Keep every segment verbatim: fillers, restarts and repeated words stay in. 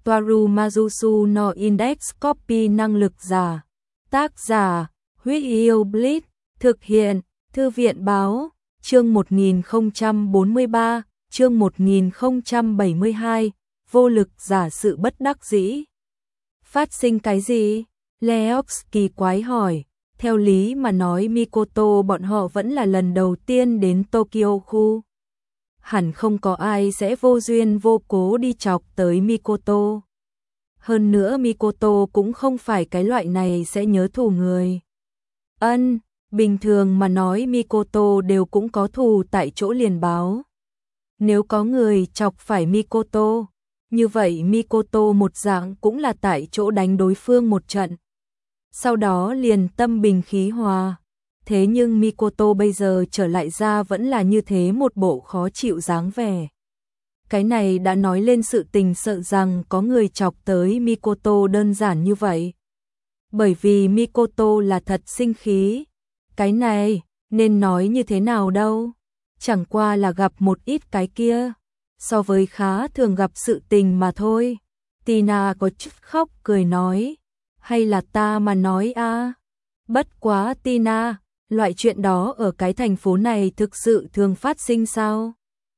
Toaru Majusu no Index Copy năng lực giả. Tác giả, Huyết Yêu Bleach, thực hiện, Thư viện báo, chương một nghìn không trăm bốn mươi ba, chương một nghìn không trăm bảy mươi hai, vô lực giả sự bất đắc dĩ. Phát sinh cái gì? Leox kỳ quái hỏi, theo lý mà nói Mikoto bọn họ vẫn là lần đầu tiên đến Tokyo khu. Hẳn không có ai sẽ vô duyên vô cố đi chọc tới Mikoto. Hơn nữa Mikoto cũng không phải cái loại này sẽ nhớ thù người. Ân, bình thường mà nói Mikoto đều cũng có thù tại chỗ liền báo. Nếu có người chọc phải Mikoto, như vậy Mikoto một dạng cũng là tại chỗ đánh đối phương một trận. Sau đó liền tâm bình khí hòa. Thế nhưng Mikoto bây giờ trở lại ra vẫn là như thế một bộ khó chịu dáng vẻ. Cái này đã nói lên sự tình sợ rằng có người chọc tới Mikoto đơn giản như vậy. Bởi vì Mikoto là thật sinh khí. Cái này, nên nói như thế nào đâu. Chẳng qua là gặp một ít cái kia. So với khá thường gặp sự tình mà thôi. Tina có chút khóc cười nói. Hay là ta mà nói a à? Bất quá Tina, loại chuyện đó ở cái thành phố này thực sự thường phát sinh sao?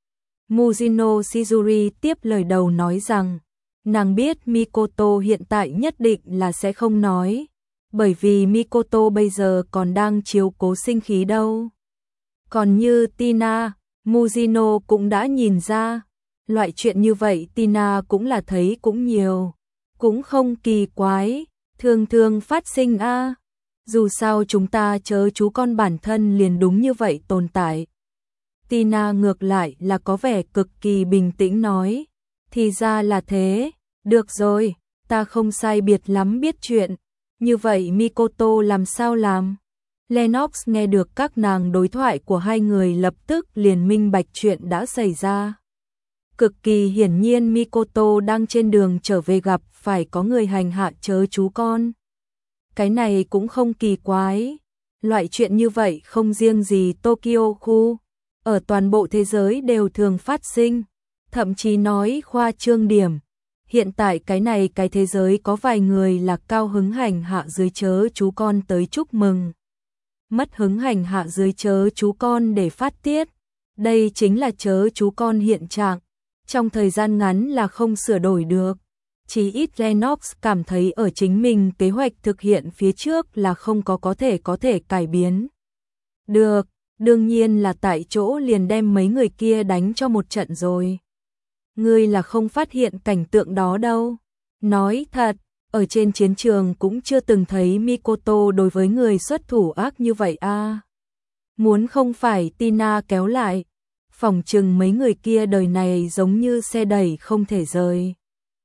Mujino Shizuri tiếp lời đầu nói rằng, nàng biết Mikoto hiện tại nhất định là sẽ không nói, bởi vì Mikoto bây giờ còn đang chiếu cố sinh khí đâu. Còn như Tina, Mujino cũng đã nhìn ra, loại chuyện như vậy Tina cũng là thấy cũng nhiều, cũng không kỳ quái, thường thường phát sinh a. À. Dù sao chúng ta chớ chú con bản thân liền đúng như vậy tồn tại. Tina ngược lại là có vẻ cực kỳ bình tĩnh nói, thì ra là thế, được rồi, ta không sai biệt lắm biết chuyện, như vậy Mikoto làm sao làm? Lennox nghe được các nàng đối thoại của hai người lập tức liền minh bạch chuyện đã xảy ra. Cực kỳ hiển nhiên Mikoto đang trên đường trở về gặp phải có người hành hạ chớ chú con. Cái này cũng không kỳ quái, loại chuyện như vậy không riêng gì Tokyo khu, ở toàn bộ thế giới đều thường phát sinh, thậm chí nói khoa trương điểm. Hiện tại cái này cái thế giới có vài người là cao hứng hành hạ dưới chớ chú con tới chúc mừng. Mất hứng hành hạ dưới chớ chú con để phát tiết. Đây chính là chớ chú con hiện trạng, trong thời gian ngắn là không sửa đổi được. Chỉ ít Lennox cảm thấy ở chính mình kế hoạch thực hiện phía trước là không có có thể có thể cải biến. Được, đương nhiên là tại chỗ liền đem mấy người kia đánh cho một trận rồi. Ngươi là không phát hiện cảnh tượng đó đâu. Nói thật, ở trên chiến trường cũng chưa từng thấy Mikoto đối với người xuất thủ ác như vậy a. À. Muốn không phải Tina kéo lại, phỏng chừng mấy người kia đời này giống như xe đẩy không thể rời.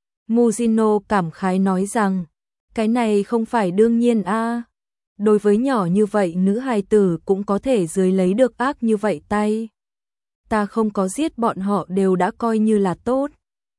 Mujino cảm khái nói rằng, cái này không phải đương nhiên a. À. Đối với nhỏ như vậy nữ hài tử cũng có thể dưới lấy được ác như vậy tay. Ta không có giết bọn họ đều đã coi như là tốt.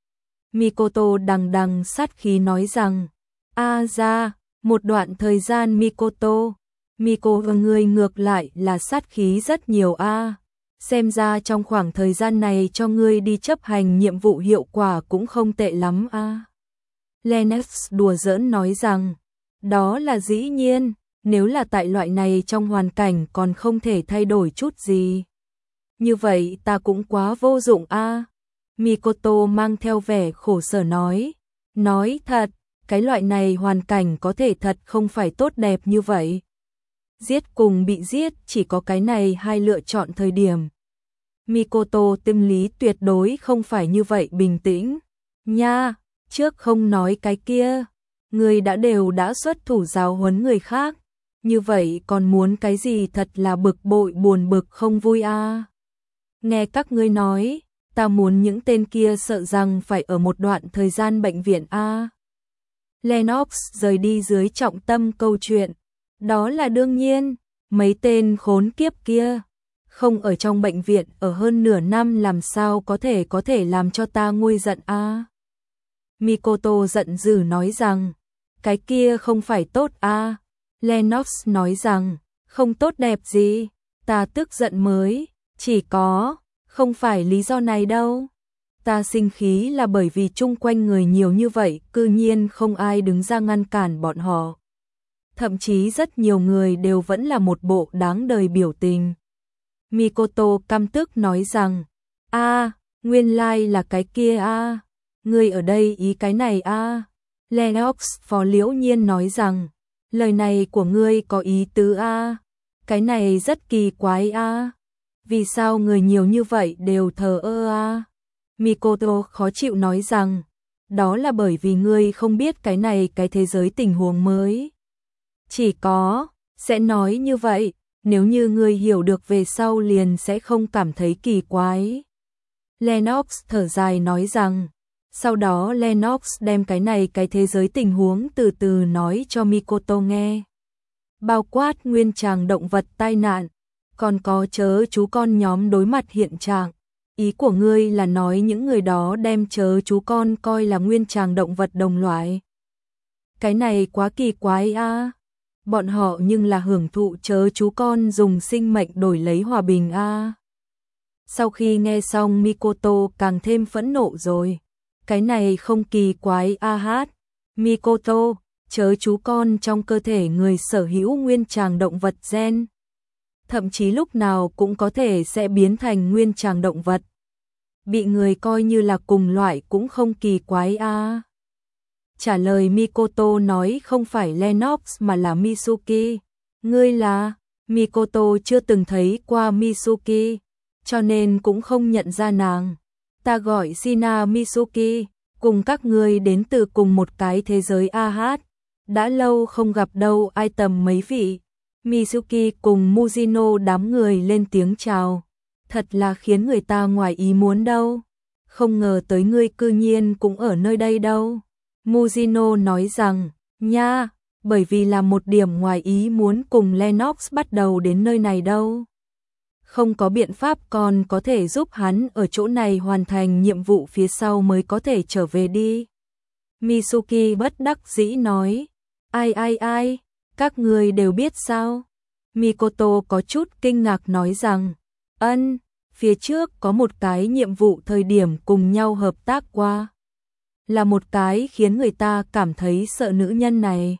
Mikoto đằng đằng sát khí nói rằng, a ra, một đoạn thời gian Mikoto, Miko và người ngược lại là sát khí rất nhiều a. À. Xem ra trong khoảng thời gian này cho ngươi đi chấp hành nhiệm vụ hiệu quả cũng không tệ lắm a. À. Lennox đùa giỡn nói rằng, đó là dĩ nhiên, nếu là tại loại này trong hoàn cảnh còn không thể thay đổi chút gì. Như vậy ta cũng quá vô dụng a. À. Mikoto mang theo vẻ khổ sở nói, nói thật, cái loại này hoàn cảnh có thể thật không phải tốt đẹp như vậy. Giết cùng bị giết chỉ có cái này hai lựa chọn thời điểm. Mikoto tâm lý tuyệt đối không phải như vậy bình tĩnh. Nha, trước không nói cái kia, người đã đều đã xuất thủ giáo huấn người khác. Như vậy còn muốn cái gì thật là bực bội buồn bực không vui a. À. Nghe các ngươi nói, ta muốn những tên kia sợ rằng phải ở một đoạn thời gian bệnh viện a. À. Lennox rời đi dưới trọng tâm câu chuyện. Đó là đương nhiên, mấy tên khốn kiếp kia, không ở trong bệnh viện ở hơn nửa năm làm sao có thể có thể làm cho ta nguôi giận a. À. Mikoto giận dữ nói rằng, cái kia không phải tốt a. À. Lennox nói rằng, không tốt đẹp gì, ta tức giận mới, chỉ có, không phải lý do này đâu. Ta sinh khí là bởi vì chung quanh người nhiều như vậy, cư nhiên không ai đứng ra ngăn cản bọn họ. Thậm chí rất nhiều người đều vẫn là một bộ đáng đời biểu tình. Mikoto căm tức nói rằng, a, nguyên lai là cái kia a, ngươi ở đây ý cái này a. Lennox phó liễu nhiên nói rằng, lời này của ngươi có ý tứ a, cái này rất kỳ quái a, vì sao người nhiều như vậy đều thờ ơ a. Mikoto khó chịu nói rằng, đó là bởi vì ngươi không biết cái này cái thế giới tình huống mới. Chỉ có, sẽ nói như vậy, nếu như ngươi hiểu được về sau liền sẽ không cảm thấy kỳ quái. Lennox thở dài nói rằng, sau đó Lennox đem cái này cái thế giới tình huống từ từ nói cho Mikoto nghe. Bao quát nguyên tràng động vật tai nạn, còn có chớ chú con nhóm đối mặt hiện trạng. Ý của ngươi là nói những người đó đem chớ chú con coi là nguyên tràng động vật đồng loại. Cái này quá kỳ quái a. Bọn họ nhưng là hưởng thụ chớ chú con dùng sinh mệnh đổi lấy hòa bình a. Sau khi nghe xong Mikoto càng thêm phẫn nộ rồi. Cái này không kỳ quái a hát. Mikoto, chớ chú con trong cơ thể người sở hữu nguyên tràng động vật gen. Thậm chí lúc nào cũng có thể sẽ biến thành nguyên tràng động vật. Bị người coi như là cùng loại cũng không kỳ quái a. Trả lời Mikoto nói không phải Lennox mà là Mitsuki. Ngươi là? Mikoto chưa từng thấy qua Mitsuki, cho nên cũng không nhận ra nàng. Ta gọi Shina Mitsuki, cùng các ngươi đến từ cùng một cái thế giới a hát. Đã lâu không gặp đâu ai tầm mấy vị. Mitsuki cùng Mujino đám người lên tiếng chào. Thật là khiến người ta ngoài ý muốn đâu. Không ngờ tới ngươi cư nhiên cũng ở nơi đây đâu. Mujino nói rằng, nha, bởi vì là một điểm ngoài ý muốn cùng Lennox bắt đầu đến nơi này đâu. Không có biện pháp còn có thể giúp hắn ở chỗ này hoàn thành nhiệm vụ phía sau mới có thể trở về đi. Mitsuki bất đắc dĩ nói, ai ai ai, các người đều biết sao? Mikoto có chút kinh ngạc nói rằng, ân, phía trước có một cái nhiệm vụ thời điểm cùng nhau hợp tác qua. Là một cái khiến người ta cảm thấy sợ nữ nhân này.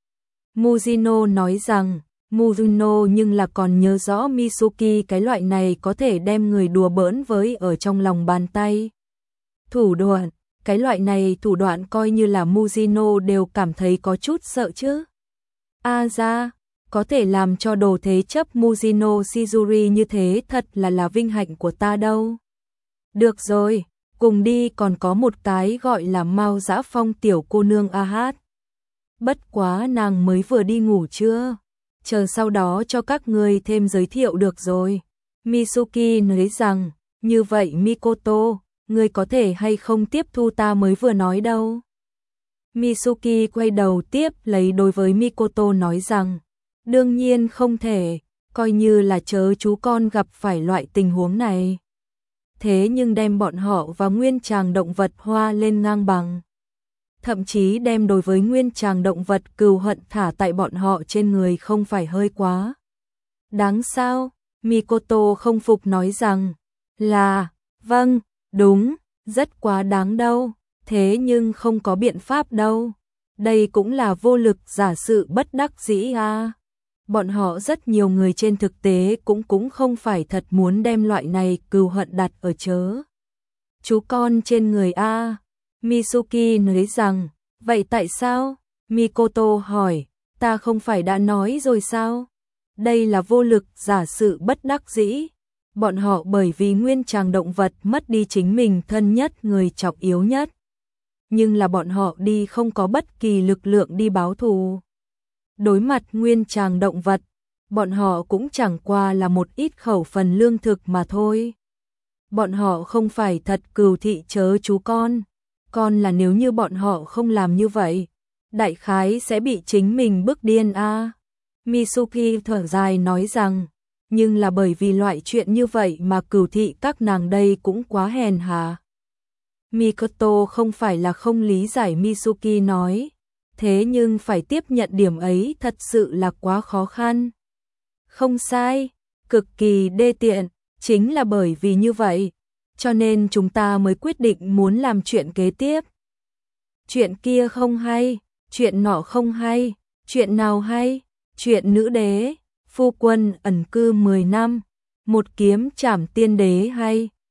Mujino nói rằng, Mujino nhưng là còn nhớ rõ Mitsuki cái loại này có thể đem người đùa bỡn với ở trong lòng bàn tay. Thủ đoạn, cái loại này thủ đoạn coi như là Mujino đều cảm thấy có chút sợ chứ. A ra, có thể làm cho đồ thế chấp Mujino Shizuri như thế thật là là vinh hạnh của ta đâu. Được rồi, cùng đi, còn có một cái gọi là Mao Dã Phong tiểu cô nương a hát. Bất quá nàng mới vừa đi ngủ chưa? Chờ sau đó cho các ngươi thêm giới thiệu được rồi. Mitsuki nói rằng, như vậy Mikoto, ngươi có thể hay không tiếp thu ta mới vừa nói đâu. Mitsuki quay đầu tiếp lấy đối với Mikoto nói rằng, đương nhiên không thể, coi như là chớ chú con gặp phải loại tình huống này. Thế nhưng đem bọn họ và nguyên tràng động vật hoa lên ngang bằng. Thậm chí đem đối với nguyên tràng động vật cừu hận thả tại bọn họ trên người không phải hơi quá. Đáng sao? Mikoto không phục nói rằng, là, vâng, đúng, rất quá đáng đâu, thế nhưng không có biện pháp đâu. Đây cũng là vô lực giả sự bất đắc dĩ à. Bọn họ rất nhiều người trên thực tế cũng cũng không phải thật muốn đem loại này cừu hận đặt ở chớ chú con trên người a. Mitsuki nói rằng, vậy tại sao? Mikoto hỏi, ta không phải đã nói rồi sao? Đây là vô lực giả sự bất đắc dĩ. Bọn họ bởi vì nguyên tràng động vật mất đi chính mình thân nhất người trọng yếu nhất. Nhưng là bọn họ đi không có bất kỳ lực lượng đi báo thù. Đối mặt nguyên tràng động vật, bọn họ cũng chẳng qua là một ít khẩu phần lương thực mà thôi. Bọn họ không phải thật cừu thị chớ chú con. Còn là nếu như bọn họ không làm như vậy, đại khái sẽ bị chính mình bức điên a. À. Mitsuki thở dài nói rằng, nhưng là bởi vì loại chuyện như vậy mà cừu thị các nàng đây cũng quá hèn hà. Mikoto không phải là không lý giải Mitsuki nói, thế nhưng phải tiếp nhận điểm ấy thật sự là quá khó khăn. Không sai, cực kỳ đê tiện, chính là bởi vì như vậy, cho nên chúng ta mới quyết định muốn làm chuyện kế tiếp. Chuyện kia không hay, chuyện nọ không hay, chuyện nào hay? Chuyện nữ đế, phu quân ẩn cư mười năm, một kiếm trảm tiên đế hay,